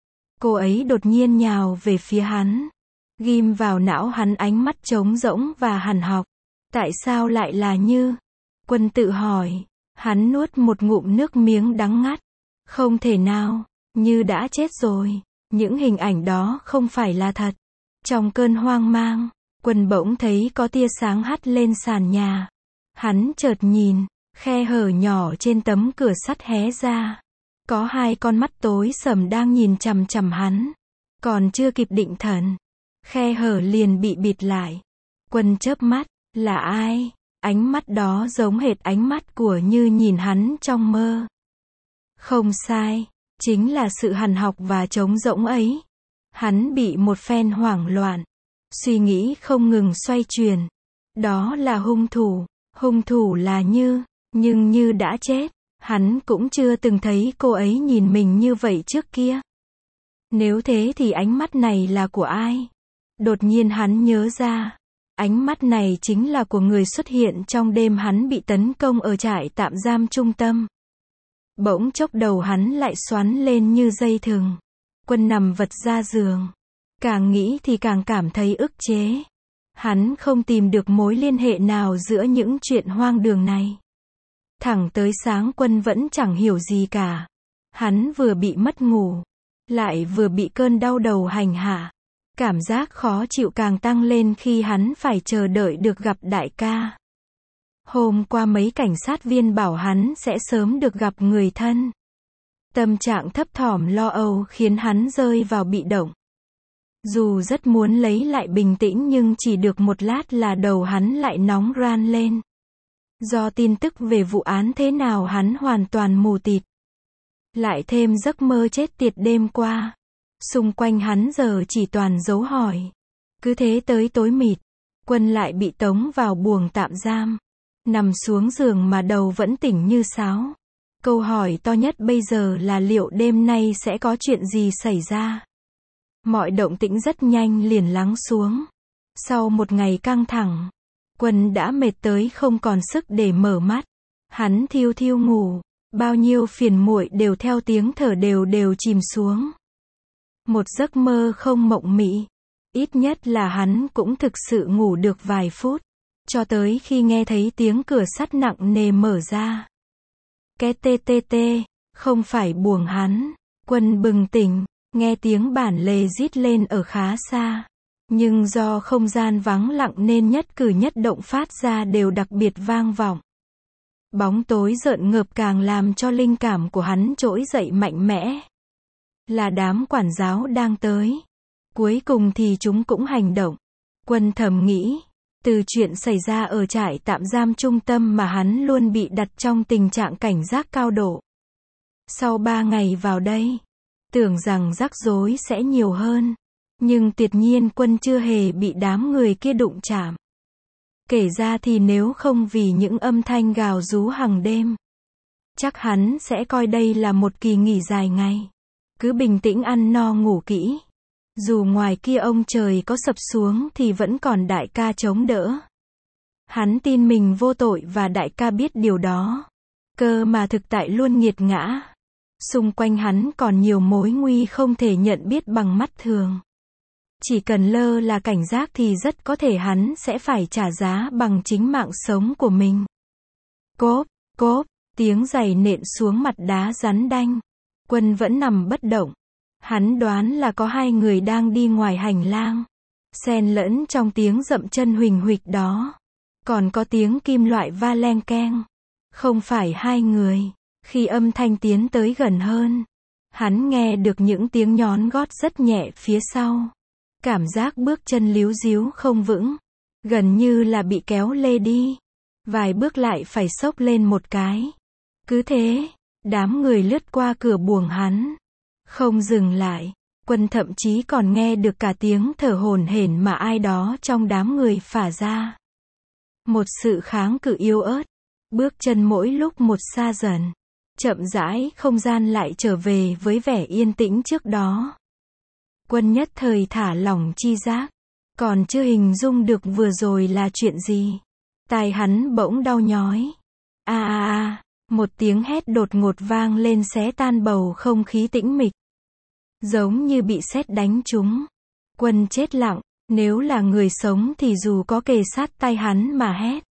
Cô ấy đột nhiên nhào về phía hắn. Ghim vào não hắn ánh mắt trống rỗng và hằn học. Tại sao lại là Như? Quân tự hỏi. Hắn nuốt một ngụm nước miếng đắng ngắt. Không thể nào, Như đã chết rồi. Những hình ảnh đó không phải là thật. Trong cơn hoang mang, Quân bỗng thấy có tia sáng hắt lên sàn nhà. Hắn chợt nhìn, khe hở nhỏ trên tấm cửa sắt hé ra. Có hai con mắt tối sầm đang nhìn chằm chằm hắn. Còn chưa kịp định thần, khe hở liền bị bịt lại. Quân chớp mắt, là ai? Ánh mắt đó giống hệt ánh mắt của Như nhìn hắn trong mơ. Không sai, chính là sự hằn học và trống rỗng ấy. Hắn bị một phen hoảng loạn. Suy nghĩ không ngừng xoay chuyển. Đó là hung thủ là Như, nhưng Như đã chết. Hắn cũng chưa từng thấy cô ấy nhìn mình như vậy trước kia. Nếu thế thì ánh mắt này là của ai? Đột nhiên hắn nhớ ra. Ánh mắt này chính là của người xuất hiện trong đêm hắn bị tấn công ở trại tạm giam trung tâm. Bỗng chốc đầu hắn lại xoắn lên như dây thừng. Quân nằm vật ra giường. Càng nghĩ thì càng cảm thấy ức chế. Hắn không tìm được mối liên hệ nào giữa những chuyện hoang đường này. Thẳng tới sáng Quân vẫn chẳng hiểu gì cả. Hắn vừa bị mất ngủ, lại vừa bị cơn đau đầu hành hạ. Cảm giác khó chịu càng tăng lên khi hắn phải chờ đợi được gặp đại ca. Hôm qua mấy cảnh sát viên bảo hắn sẽ sớm được gặp người thân. Tâm trạng thấp thỏm lo âu khiến hắn rơi vào bị động. Dù rất muốn lấy lại bình tĩnh nhưng chỉ được một lát là đầu hắn lại nóng ran lên. Do tin tức về vụ án thế nào hắn hoàn toàn mù tịt. Lại thêm giấc mơ chết tiệt đêm qua. Xung quanh hắn giờ chỉ toàn dấu hỏi. Cứ thế tới tối mịt, Quân lại bị tống vào buồng tạm giam. Nằm xuống giường mà đầu vẫn tỉnh như sáo. Câu hỏi to nhất bây giờ là liệu đêm nay sẽ có chuyện gì xảy ra. Mọi động tĩnh rất nhanh liền lắng xuống. Sau một ngày căng thẳng, Quân đã mệt tới không còn sức để mở mắt. Hắn thiêu thiêu ngủ, bao nhiêu phiền muội đều theo tiếng thở đều đều chìm xuống. Một giấc mơ không mộng mị. Ít nhất là hắn cũng thực sự ngủ được vài phút. Cho tới khi nghe thấy tiếng cửa sắt nặng nề mở ra. Cái tê tê tê, không phải buồng hắn. Quân bừng tỉnh, nghe tiếng bản lề rít lên ở khá xa. Nhưng do không gian vắng lặng nên nhất cử nhất động phát ra đều đặc biệt vang vọng. Bóng tối rợn ngợp càng làm cho linh cảm của hắn trỗi dậy mạnh mẽ. Là đám quản giáo đang tới. Cuối cùng thì chúng cũng hành động. Quân thầm nghĩ. Từ chuyện xảy ra ở trại tạm giam trung tâm mà hắn luôn bị đặt trong tình trạng cảnh giác cao độ. Sau 3 ngày vào đây, tưởng rằng rắc rối sẽ nhiều hơn. Nhưng tuyệt nhiên Quân chưa hề bị đám người kia đụng chạm. Kể ra thì nếu không vì những âm thanh gào rú hàng đêm, chắc hắn sẽ coi đây là một kỳ nghỉ dài ngày. Cứ bình tĩnh ăn no ngủ kỹ. Dù ngoài kia ông trời có sập xuống thì vẫn còn đại ca chống đỡ. Hắn tin mình vô tội và đại ca biết điều đó. Cơ mà thực tại luôn nghiệt ngã. Xung quanh hắn còn nhiều mối nguy không thể nhận biết bằng mắt thường. Chỉ cần lơ là cảnh giác thì rất có thể hắn sẽ phải trả giá bằng chính mạng sống của mình. Cốp, cốp, tiếng giày nện xuống mặt đá rắn đanh. Quân vẫn nằm bất động. Hắn đoán là có hai người đang đi ngoài hành lang. Xen lẫn trong tiếng dậm chân huỳnh huỵch đó, còn có tiếng kim loại va leng keng. Không phải hai người. Khi âm thanh tiến tới gần hơn, hắn nghe được những tiếng nhón gót rất nhẹ phía sau. Cảm giác bước chân líu díu không vững, gần như là bị kéo lê đi. Vài bước lại phải xốc lên một cái. Cứ thế, đám người lướt qua cửa buồng hắn, không dừng lại. Quân thậm chí còn nghe được cả tiếng thở hổn hển mà ai đó trong đám người phả ra. Một sự kháng cự yếu ớt. Bước chân mỗi lúc một xa dần. Chậm rãi không gian lại trở về với vẻ yên tĩnh trước đó. Quân nhất thời thả lỏng chi giác. Còn chưa hình dung được vừa rồi là chuyện gì. Tai hắn bỗng đau nhói. Một tiếng hét đột ngột vang lên xé tan bầu không khí tĩnh mịch. Giống như bị sét đánh trúng. Quân chết lặng, nếu là người sống thì dù có kề sát tai hắn mà hét,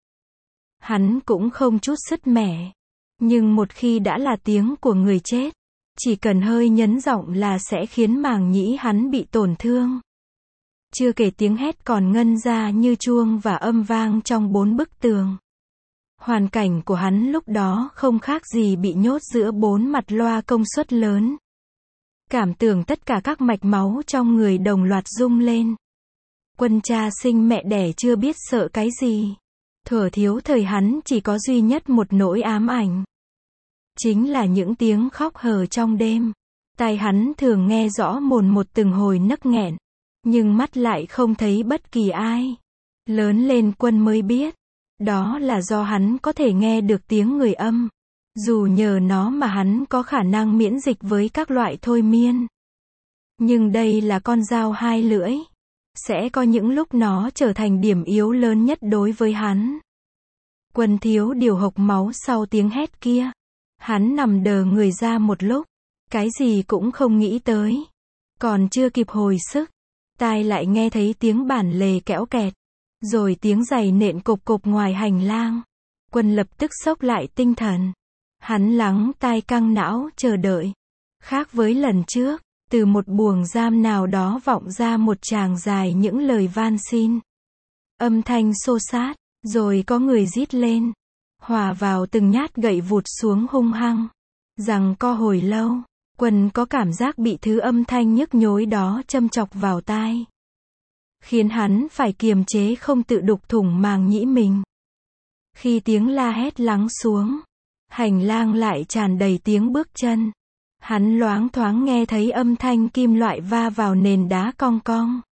hắn cũng không chút sứt mẻ. Nhưng một khi đã là tiếng của người chết, chỉ cần hơi nhấn giọng là sẽ khiến màng nhĩ hắn bị tổn thương. Chưa kể tiếng hét còn ngân ra như chuông và âm vang trong bốn bức tường. Hoàn cảnh của hắn lúc đó không khác gì bị nhốt giữa bốn mặt loa công suất lớn. Cảm tưởng tất cả các mạch máu trong người đồng loạt rung lên. Quân cha sinh mẹ đẻ chưa biết sợ cái gì. Thuở thiếu thời hắn chỉ có duy nhất một nỗi ám ảnh. Chính là những tiếng khóc hờ trong đêm. Tai hắn thường nghe rõ mồn một từng hồi nấc nghẹn. Nhưng mắt lại không thấy bất kỳ ai. Lớn lên Quân mới biết. Đó là do hắn có thể nghe được tiếng người âm. Dù nhờ nó mà hắn có khả năng miễn dịch với các loại thôi miên. Nhưng đây là con dao hai lưỡi. Sẽ có những lúc nó trở thành điểm yếu lớn nhất đối với hắn. Quân thiếu điều hộc máu sau tiếng hét kia. Hắn nằm đờ người ra một lúc. Cái gì cũng không nghĩ tới. Còn chưa kịp hồi sức, tai lại nghe thấy tiếng bản lề kẽo kẹt. Rồi tiếng giày nện cộp cộp ngoài hành lang. Quân lập tức xốc lại tinh thần. Hắn lắng tai căng não chờ đợi. Khác với lần trước, từ một buồng giam nào đó vọng ra một tràng dài những lời van xin. Âm thanh xô xát, rồi có người rít lên. Hòa vào từng nhát gậy vụt xuống hung hăng. Rằng co hồi lâu, Quân có cảm giác bị thứ âm thanh nhức nhối đó châm chọc vào tai. Khiến hắn phải kiềm chế không tự đục thủng màng nhĩ mình. Khi tiếng la hét lắng xuống, hành lang lại tràn đầy tiếng bước chân. Hắn loáng thoáng nghe thấy âm thanh kim loại va vào nền đá cong cong.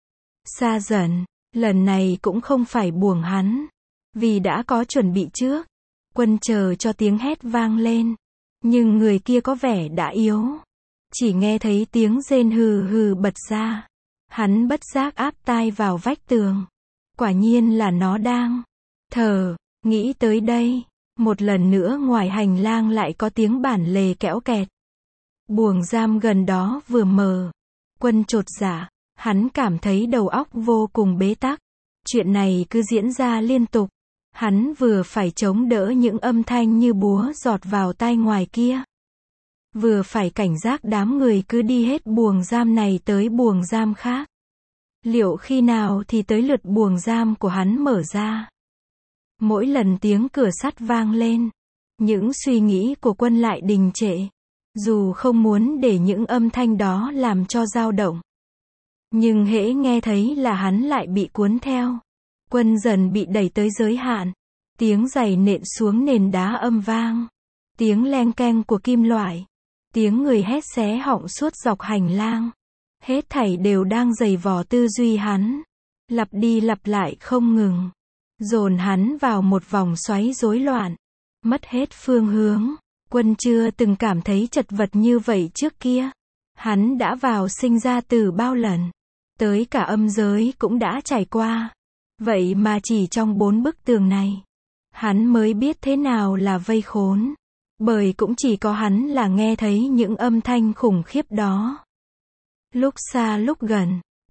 Xa dần, lần này cũng không phải buồng hắn. Vì đã có chuẩn bị trước. Quân chờ cho tiếng hét vang lên. Nhưng người kia có vẻ đã yếu. Chỉ nghe thấy tiếng rên hừ hừ bật ra. Hắn bất giác áp tai vào vách tường. Quả nhiên là nó đang thở. Nghĩ tới đây, một lần nữa ngoài hành lang lại có tiếng bản lề kẽo kẹt. Buồng giam gần đó vừa mờ. Quân chột dạ, hắn cảm thấy đầu óc vô cùng bế tắc. Chuyện này cứ diễn ra liên tục. Hắn vừa phải chống đỡ những âm thanh như búa giọt vào tai ngoài kia. Vừa phải cảnh giác đám người cứ đi hết buồng giam này tới buồng giam khác. Liệu khi nào thì tới lượt buồng giam của hắn mở ra? Mỗi lần tiếng cửa sắt vang lên, những suy nghĩ của Quân lại đình trệ. Dù không muốn để những âm thanh đó làm cho dao động. Nhưng hễ nghe thấy là hắn lại bị cuốn theo. Quân dần bị đẩy tới giới hạn. Tiếng giày nện xuống nền đá âm vang. Tiếng leng keng của kim loại. Tiếng người hét xé họng suốt dọc hành lang. Hết thảy đều đang giày vò tư duy hắn. Lặp đi lặp lại không ngừng. Dồn hắn vào một vòng xoáy rối loạn. Mất hết phương hướng. Quân chưa từng cảm thấy chật vật như vậy trước kia. Hắn đã vào sinh ra từ bao lần. Tới cả âm giới cũng đã trải qua. Vậy mà chỉ trong 4 bức tường này, hắn mới biết thế nào là vây khốn. Bởi cũng chỉ có hắn là nghe thấy những âm thanh khủng khiếp đó. Lúc xa lúc gần,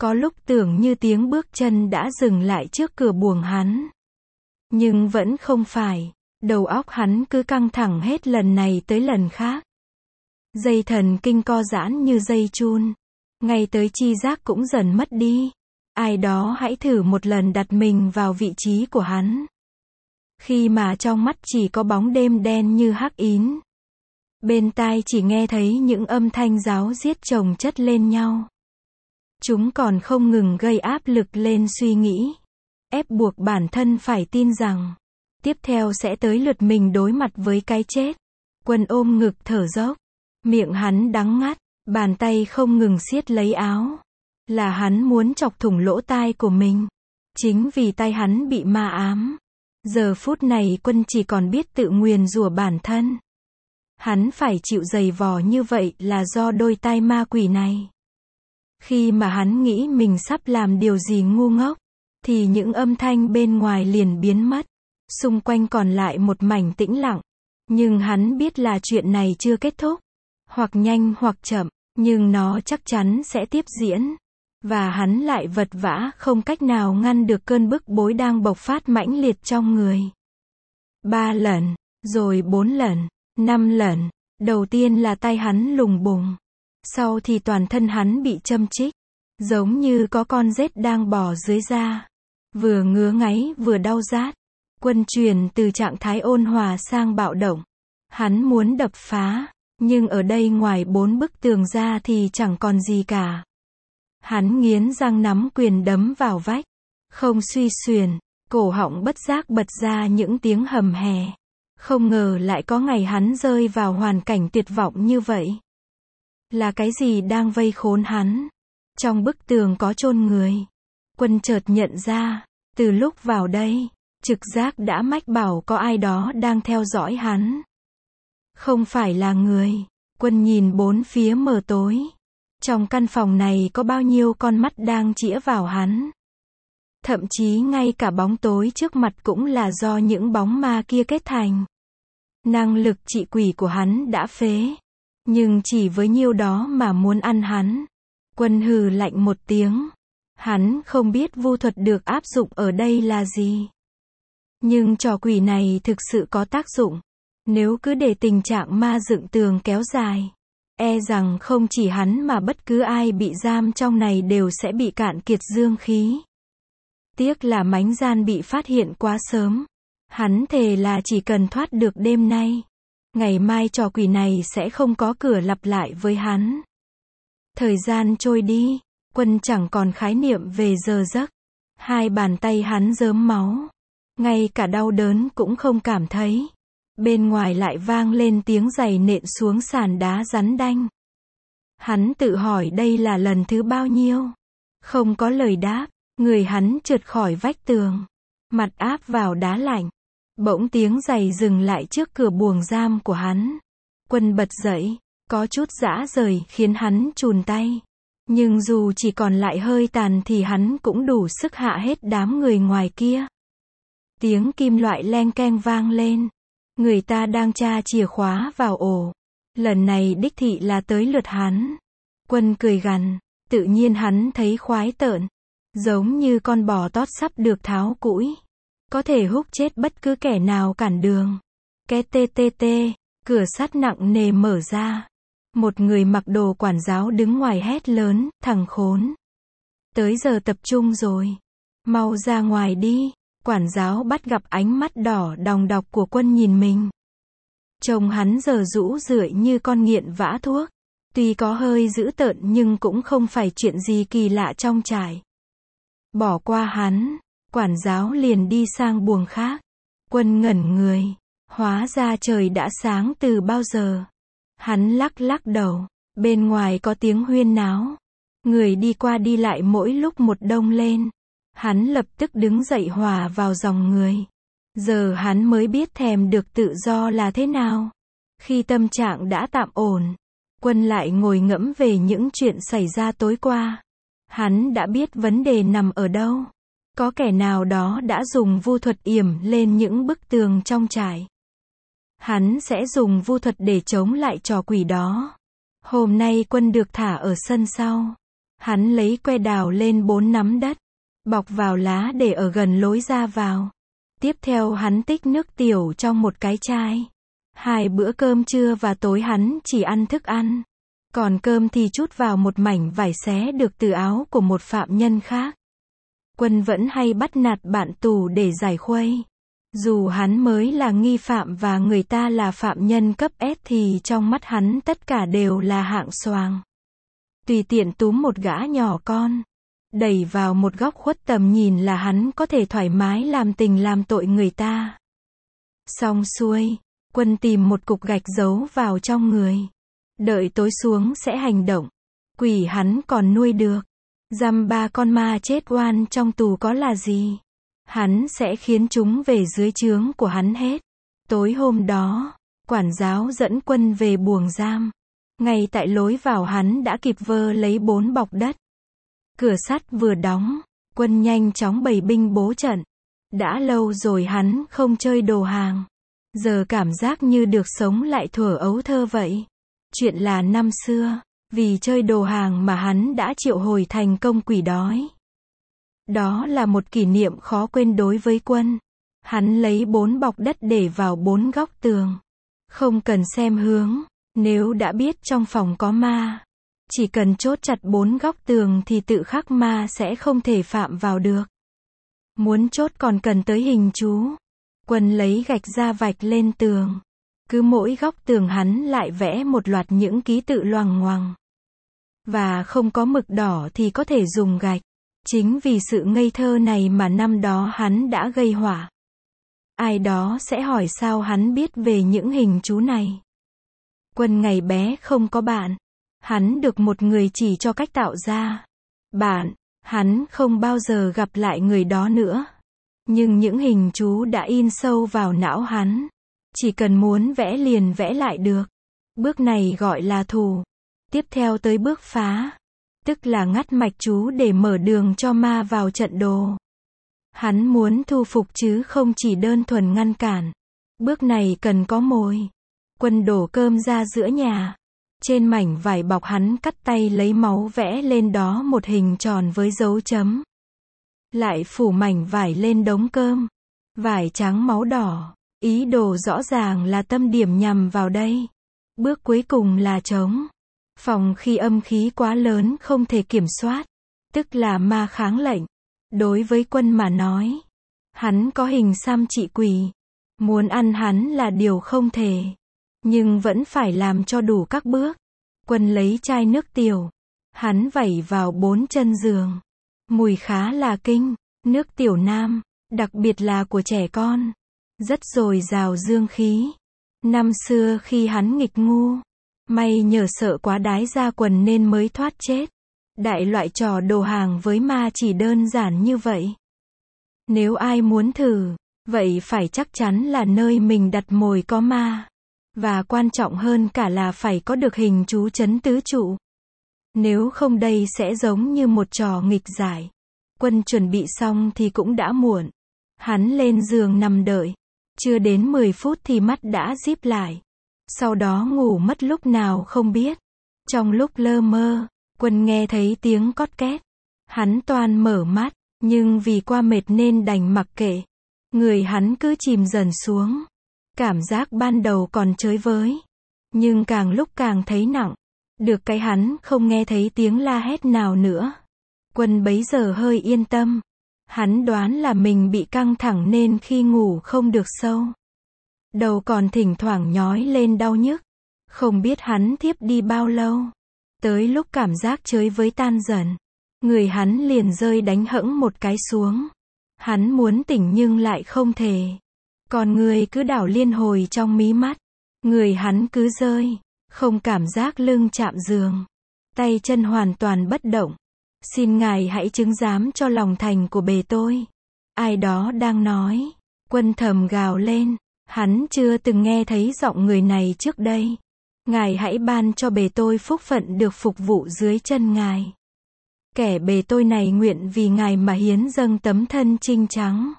Có lúc tưởng như tiếng bước chân đã dừng lại trước cửa buồng hắn. Nhưng vẫn không phải. Đầu óc hắn cứ căng thẳng hết lần này tới lần khác. Dây thần kinh co giãn như dây chun. Ngay tới chi giác cũng dần mất đi. Ai đó hãy thử một lần đặt mình vào vị trí của hắn. Khi mà trong mắt chỉ có bóng đêm đen như hắc ín. Bên tai chỉ nghe thấy những âm thanh ráo riết chồng chất lên nhau. Chúng còn không ngừng gây áp lực lên suy nghĩ. Ép buộc bản thân phải tin rằng tiếp theo sẽ tới lượt mình đối mặt với cái chết. Quân ôm ngực thở dốc. Miệng hắn đắng ngắt. Bàn tay không ngừng siết lấy áo. Là hắn muốn chọc thủng lỗ tai của mình. Chính vì tay hắn bị ma ám. Giờ phút này Quân chỉ còn biết tự nguyền rủa bản thân. Hắn phải chịu giày vò như vậy là do đôi tai ma quỷ này. Khi mà hắn nghĩ mình sắp làm điều gì ngu ngốc, thì những âm thanh bên ngoài liền biến mất. Xung quanh còn lại một mảnh tĩnh lặng. Nhưng hắn biết là chuyện này chưa kết thúc. Hoặc nhanh hoặc chậm, nhưng nó chắc chắn sẽ tiếp diễn. Và hắn lại vật vã không cách nào ngăn được cơn bức bối đang bộc phát mãnh liệt trong người. 3 lần, rồi 4 lần, 5 lần. Đầu tiên là tay hắn lùng bùng. Sau thì toàn thân hắn bị châm chích. Giống như có con rết đang bò dưới da. Vừa ngứa ngáy vừa đau rát. Quân chuyển từ trạng thái ôn hòa sang bạo động. Hắn muốn đập phá. Nhưng ở đây ngoài 4 bức tường ra thì chẳng còn gì cả. Hắn nghiến răng nắm quyền đấm vào vách. Không suy xuyển. Cổ họng bất giác bật ra những tiếng hầm hè. Không ngờ lại có ngày hắn rơi vào hoàn cảnh tuyệt vọng như vậy. Là cái gì đang vây khốn hắn? Trong bức tường có chôn người. Quân chợt nhận ra. Từ lúc vào đây, trực giác đã mách bảo có ai đó đang theo dõi hắn. Không phải là người. Quân nhìn bốn phía mờ tối. Trong căn phòng này có bao nhiêu con mắt đang chĩa vào hắn. Thậm chí ngay cả bóng tối trước mặt cũng là do những bóng ma kia kết thành. Năng lực trị quỷ của hắn đã phế. Nhưng chỉ với nhiêu đó mà muốn ăn hắn. Quân hừ lạnh một tiếng. Hắn không biết vu thuật được áp dụng ở đây là gì. Nhưng trò quỷ này thực sự có tác dụng. Nếu cứ để tình trạng ma dựng tường kéo dài, e rằng không chỉ hắn mà bất cứ ai bị giam trong này đều sẽ bị cạn kiệt dương khí. Tiếc là mánh gian bị phát hiện quá sớm. Hắn thề là chỉ cần thoát được đêm nay, ngày mai trò quỷ này sẽ không có cửa lặp lại với hắn. Thời gian trôi đi, Quân chẳng còn khái niệm về giờ giấc. Hai bàn tay hắn rớm máu. Ngay cả đau đớn cũng không cảm thấy. Bên ngoài lại vang lên tiếng giày nện xuống sàn đá rắn đanh. Hắn tự hỏi đây là lần thứ bao nhiêu. Không có lời đáp, người hắn trượt khỏi vách tường. Mặt áp vào đá lạnh. Bỗng tiếng giày dừng lại trước cửa buồng giam của hắn. Quân bật dậy, có chút rã rời khiến hắn chùn tay. Nhưng dù chỉ còn lại hơi tàn thì hắn cũng đủ sức hạ hết đám người ngoài kia. Tiếng kim loại leng keng vang lên. Người ta đang tra chìa khóa vào ổ. Lần này đích thị là tới lượt hắn. Quân cười gằn, tự nhiên hắn thấy khoái tợn. Giống như con bò tót sắp được tháo cũi. Có thể húc chết bất cứ kẻ nào cản đường. Két tê tê tê, cửa sắt nặng nề mở ra. Một người mặc đồ quản giáo đứng ngoài hét lớn, thằng khốn. Tới giờ tập trung rồi. Mau ra ngoài đi. Quản giáo bắt gặp ánh mắt đỏ đòng đọc của Quân nhìn mình. Trông hắn giờ rũ rượi như con nghiện vã thuốc. Tuy có hơi dữ tợn nhưng cũng không phải chuyện gì kỳ lạ trong trại. Bỏ qua hắn, quản giáo liền đi sang buồng khác. Quân ngẩn người. Hóa ra trời đã sáng từ bao giờ. Hắn lắc lắc đầu. Bên ngoài có tiếng huyên náo. Người đi qua đi lại mỗi lúc một đông lên. Hắn lập tức đứng dậy hòa vào dòng người. Giờ hắn mới biết thèm được tự do là thế nào. Khi tâm trạng đã tạm ổn, Quân lại ngồi ngẫm về những chuyện xảy ra tối qua. Hắn đã biết vấn đề nằm ở đâu. Có kẻ nào đó đã dùng vu thuật yểm lên những bức tường trong trại. Hắn sẽ dùng vu thuật để chống lại trò quỷ đó. Hôm nay Quân được thả ở sân sau. Hắn lấy que đào lên 4 nắm đất, bọc vào lá để ở gần lối ra vào. Tiếp theo hắn tích nước tiểu trong một cái chai. 2 bữa cơm trưa và tối hắn chỉ ăn thức ăn. Còn cơm thì trút vào một mảnh vải xé được từ áo của một phạm nhân khác. Quân vẫn hay bắt nạt bạn tù để giải khuây. Dù hắn mới là nghi phạm và người ta là phạm nhân cấp S thì trong mắt hắn tất cả đều là hạng xoàng. Tùy tiện túm một gã nhỏ con, đẩy vào một góc khuất tầm nhìn là hắn có thể thoải mái làm tình làm tội người ta. Xong xuôi, Quân tìm một cục gạch giấu vào trong người. Đợi tối xuống sẽ hành động. Quỷ hắn còn nuôi được. Giam 3 con ma chết oan trong tù có là gì? Hắn sẽ khiến chúng về dưới trướng của hắn hết. Tối hôm đó, quản giáo dẫn Quân về buồng giam. Ngay tại lối vào hắn đã kịp vơ lấy 4 bọc đất. Cửa sắt vừa đóng, Quân nhanh chóng bày binh bố trận. Đã lâu rồi hắn không chơi đồ hàng. Giờ cảm giác như được sống lại thuở ấu thơ vậy. Chuyện là năm xưa, vì chơi đồ hàng mà hắn đã triệu hồi thành công quỷ đói. Đó là một kỷ niệm khó quên đối với Quân. Hắn lấy 4 bọc đất để vào 4 góc tường. Không cần xem hướng, nếu đã biết trong phòng có ma. Chỉ cần chốt chặt 4 góc tường thì tự khắc ma sẽ không thể phạm vào được. Muốn chốt còn cần tới hình chú. Quân lấy gạch ra vạch lên tường. Cứ mỗi góc tường hắn lại vẽ một loạt những ký tự loằng ngoằng. Và không có mực đỏ thì có thể dùng gạch. Chính vì sự ngây thơ này mà năm đó hắn đã gây họa. Ai đó sẽ hỏi sao hắn biết về những hình chú này. Quân ngày bé không có bạn. Hắn được một người chỉ cho cách tạo ra. Bạn, hắn không bao giờ gặp lại người đó nữa. Nhưng những hình chú đã in sâu vào não hắn. Chỉ cần muốn vẽ liền vẽ lại được. Bước này gọi là thủ. Tiếp theo tới bước phá. Tức là ngắt mạch chú để mở đường cho ma vào trận đồ. Hắn muốn thu phục chứ không chỉ đơn thuần ngăn cản. Bước này cần có mồi. Quân đổ cơm ra giữa nhà. Trên mảnh vải bọc hắn cắt tay lấy máu vẽ lên đó một hình tròn với dấu chấm. Lại phủ mảnh vải lên đống cơm. Vải trắng máu đỏ. Ý đồ rõ ràng là tâm điểm nhằm vào đây. Bước cuối cùng là trống. Phòng khi âm khí quá lớn không thể kiểm soát. Tức là ma kháng lệnh. Đối với Quân mà nói. Hắn có hình xăm trị quỷ. Muốn ăn hắn là điều không thể. Nhưng vẫn phải làm cho đủ các bước. Quân lấy chai nước tiểu. Hắn vẩy vào 4 chân giường. Mùi khá là kinh. Nước tiểu nam. Đặc biệt là của trẻ con. Rất dồi dào dương khí. Năm xưa khi hắn nghịch ngu. May nhờ sợ quá đái ra quần nên mới thoát chết. Đại loại trò đồ hàng với ma chỉ đơn giản như vậy. Nếu ai muốn thử, vậy phải chắc chắn là nơi mình đặt mồi có ma. Và quan trọng hơn cả là phải có được hình chú trấn tứ trụ. Nếu không đây sẽ giống như một trò nghịch giải. Quân chuẩn bị xong thì cũng đã muộn. Hắn lên giường nằm đợi. Chưa đến 10 phút thì mắt đã díp lại. Sau đó ngủ mất lúc nào không biết. Trong lúc lơ mơ, Quân nghe thấy tiếng cót két. Hắn toan mở mắt, nhưng vì qua mệt nên đành mặc kệ. Người hắn cứ chìm dần xuống. Cảm giác ban đầu còn chới với. Nhưng càng lúc càng thấy nặng. Được cái hắn không nghe thấy tiếng la hét nào nữa. Quân bấy giờ hơi yên tâm. Hắn đoán là mình bị căng thẳng nên khi ngủ không được sâu. Đầu còn thỉnh thoảng nhói lên đau nhức. Không biết hắn thiếp đi bao lâu. Tới lúc cảm giác chới với tan dần. Người hắn liền rơi đánh hẫng một cái xuống. Hắn muốn tỉnh nhưng lại không thể. Còn người cứ đảo liên hồi trong mí mắt. Người hắn cứ rơi. Không cảm giác lưng chạm giường. Tay chân hoàn toàn bất động. Xin ngài hãy chứng giám cho lòng thành của bề tôi. Ai đó đang nói. Quân thầm gào lên. Hắn chưa từng nghe thấy giọng người này trước đây. Ngài hãy ban cho bề tôi phúc phận được phục vụ dưới chân ngài. Kẻ bề tôi này nguyện vì ngài mà hiến dâng tấm thân trinh trắng.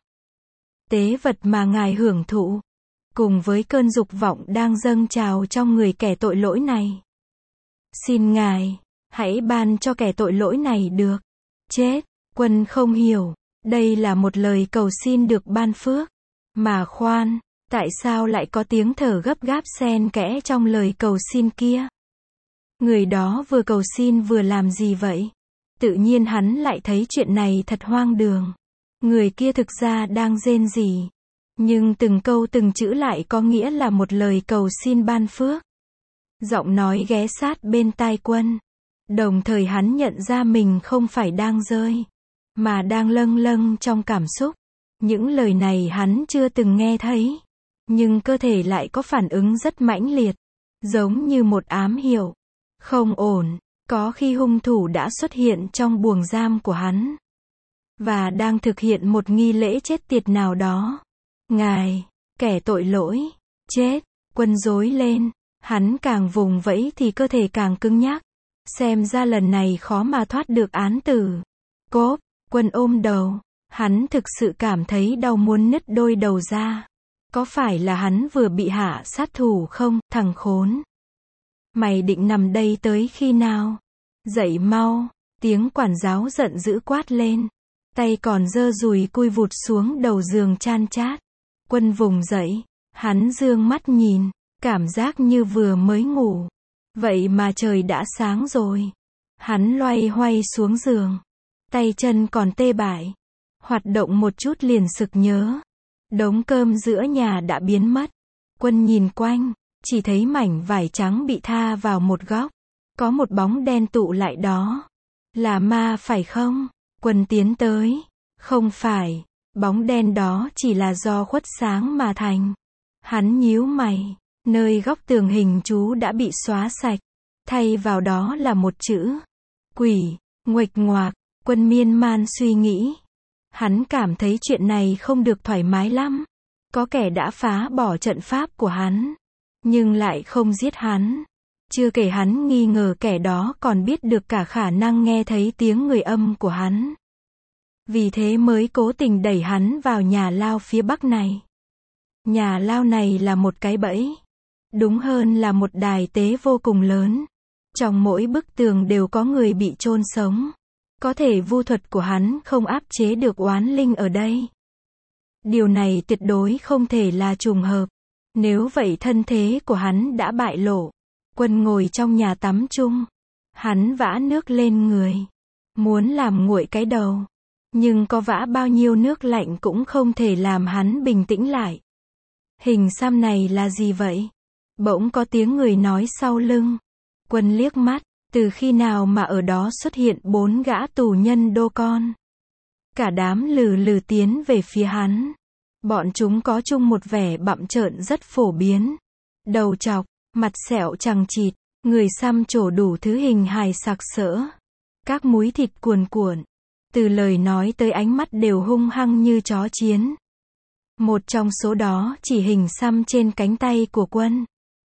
Tế vật mà ngài hưởng thụ. Cùng với cơn dục vọng đang dâng trào trong người kẻ tội lỗi này. Xin ngài, Hãy ban cho kẻ tội lỗi này được. Chết, Quân không hiểu. Đây là một lời cầu xin được ban phước. Mà khoan, tại sao lại có tiếng thở gấp gáp xen kẽ trong lời cầu xin kia? Người đó vừa cầu xin vừa làm gì vậy? Tự nhiên hắn lại thấy chuyện này thật hoang đường. Người kia thực ra đang rên rỉ. Nhưng từng câu từng chữ lại có nghĩa là một lời cầu xin ban phước. Giọng nói ghé sát bên tai Quân. Đồng thời hắn nhận ra mình không phải đang rơi, mà đang lâng lâng trong cảm xúc. Những lời này hắn chưa từng nghe thấy. Nhưng cơ thể lại có phản ứng rất mãnh liệt. Giống như một ám hiệu. Không ổn. Có khi hung thủ đã xuất hiện trong buồng giam của hắn. Và đang thực hiện một nghi lễ chết tiệt nào đó. Ngài, kẻ tội lỗi, chết. Quân rối lên. Hắn càng vùng vẫy thì cơ thể càng cứng nhắc. Xem ra lần này khó mà thoát được án tử. Cốp, Quân ôm đầu. Hắn thực sự cảm thấy đau muốn nứt đôi đầu ra. Có phải là hắn vừa bị hạ sát thủ không, thằng khốn? Mày định nằm đây tới khi nào? Dậy mau, tiếng quản giáo giận dữ quát lên. Tay còn giơ dùi cui vụt xuống đầu giường chan chát. Quân vùng dậy, hắn dương mắt nhìn, cảm giác như vừa mới ngủ. Vậy mà trời đã sáng rồi. Hắn loay hoay xuống giường. Tay chân còn tê bại. Hoạt động một chút liền sực nhớ. Đống cơm giữa nhà đã biến mất. Quân nhìn quanh, chỉ thấy mảnh vải trắng bị tha vào một góc. Có một bóng đen tụ lại đó. Là ma phải không? Quân tiến tới. Không phải, bóng đen đó chỉ là do khuất sáng mà thành. Hắn nhíu mày. Nơi góc tường hình chú đã bị xóa sạch. Thay vào đó là một chữ. Quỷ, nguệch ngoạc. Quân miên man suy nghĩ. Hắn cảm thấy chuyện này không được thoải mái lắm. Có kẻ đã phá bỏ trận pháp của hắn. Nhưng lại không giết hắn. Chưa kể hắn nghi ngờ kẻ đó còn biết được cả khả năng nghe thấy tiếng người âm của hắn. Vì thế mới cố tình đẩy hắn vào nhà lao phía bắc này. Nhà lao này là một cái bẫy. Đúng hơn là một đài tế vô cùng lớn. Trong mỗi bức tường đều có người bị chôn sống. Có thể vu thuật của hắn không áp chế được oán linh ở đây. Điều này tuyệt đối không thể là trùng hợp. Nếu vậy thân thế của hắn đã bại lộ. Quân ngồi trong nhà tắm chung. Hắn vã nước lên người. Muốn làm nguội cái đầu. Nhưng có vã bao nhiêu nước lạnh cũng không thể làm hắn bình tĩnh lại. Hình xăm này là gì vậy? Bỗng có tiếng người nói sau lưng. Quân liếc mắt. Từ khi nào mà ở đó xuất hiện 4 gã tù nhân đô con? Cả đám lừ lừ tiến về phía hắn. Bọn chúng có chung một vẻ bặm trợn rất phổ biến. Đầu chọc, mặt sẹo chằng chịt, người xăm trổ đủ thứ hình hài sặc sỡ. Các múi thịt cuồn cuộn. Từ lời nói tới ánh mắt đều hung hăng như chó chiến. Một trong số đó chỉ hình xăm trên cánh tay của Quân.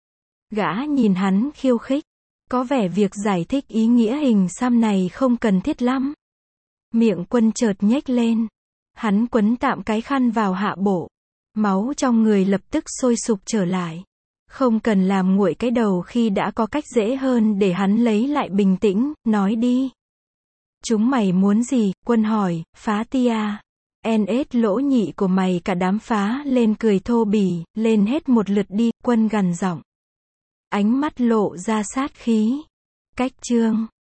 Gã nhìn hắn khiêu khích. Có vẻ việc giải thích ý nghĩa hình xăm này không cần thiết lắm. Miệng Quân chợt nhếch lên. Hắn quấn tạm cái khăn vào hạ bộ. Máu trong người lập tức sôi sục trở lại. Không cần làm nguội cái đầu khi đã có cách dễ hơn để hắn lấy lại bình tĩnh, nói đi. Chúng mày muốn gì? Quân hỏi, phá tia. NS lỗ nhị của mày cả đám phá lên cười thô bỉ, lên hết một lượt đi, Quân gằn giọng. Ánh mắt lộ ra sát khí. Cách chương